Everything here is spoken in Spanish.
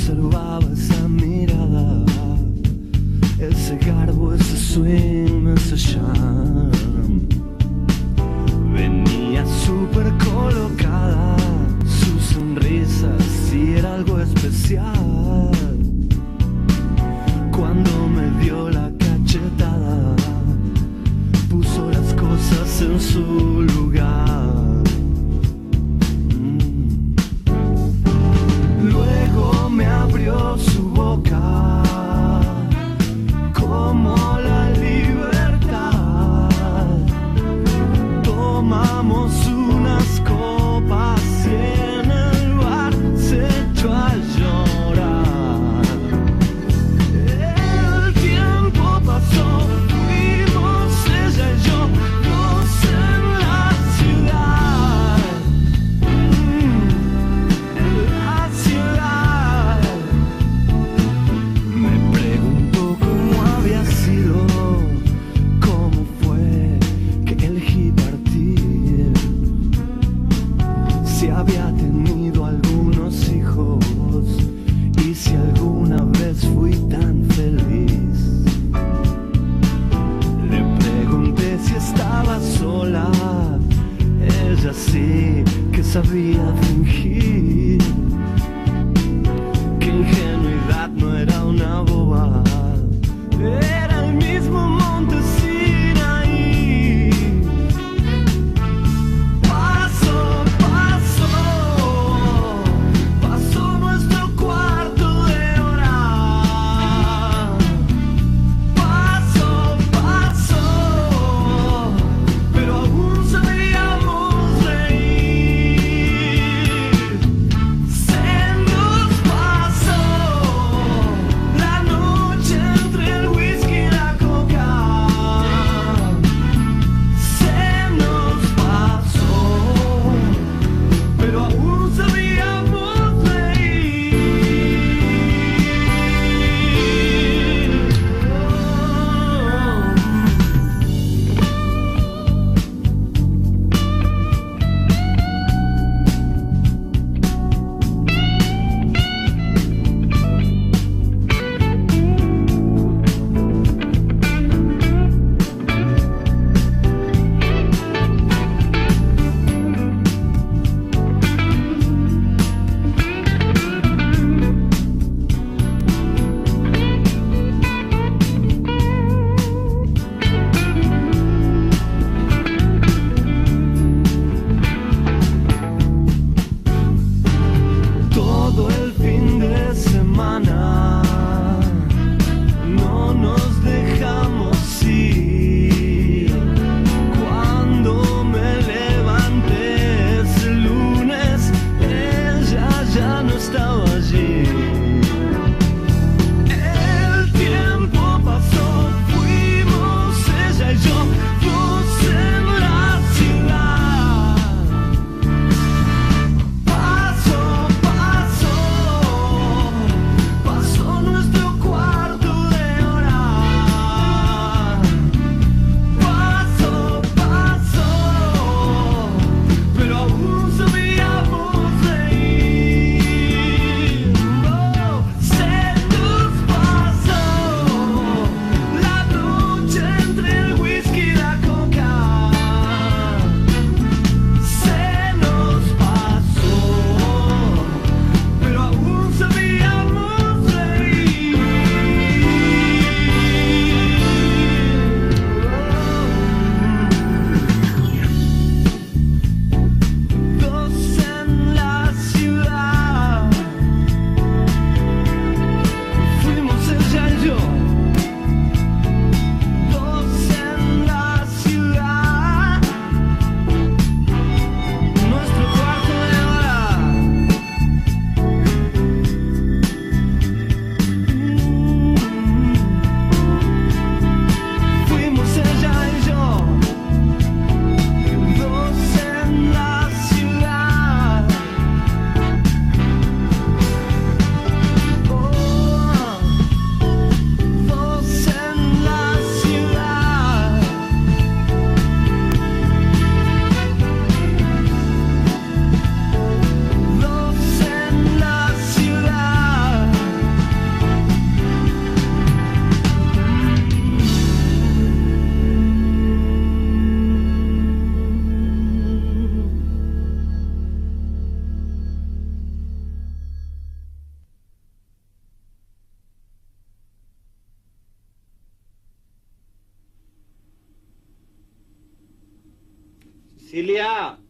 observaba esa mirada, ese garbo, ese swing, ese charm. Venía súper colocada, su sonrisa sí era algo especial. Cuando me dio la cachetada, puso las cosas en su lugar. Luego me abrió su boca como la libertad. Tomamos unas copas y en el bar se echó a llorar. El tiempo pasó, fuimos ella y yo, dos en la ciudad. En la ciudad. Me preguntó cómo había sido, cómo fue que elegí partir, si había tenido algunos hijos y si alguna vez fui tan feliz. Le pregunté si estaba sola, ella sí que sabía fingir, que ingenuidad no era una boba, era el mismo monte Sinaí. Pasó, pasó, pasó nuestro cuarto de hora. Pasó, pasó, pero aún sabíamos reír. Se nos pasó la noche entre el whisky y la coca. Se nos pasó, pero aún sabíamos reír. Todo el fin de semana no nos dejamos ir. Cuando me levanté ese lunes, ella ya no estaba allí. El tiempo pasó, fuimos ella y yo, dos en la ciudad. Pasó, pasó, pasó nuestro cuarto de hora. Pasó, pasó, pero aún sabíamos reír. Oh. Cilia.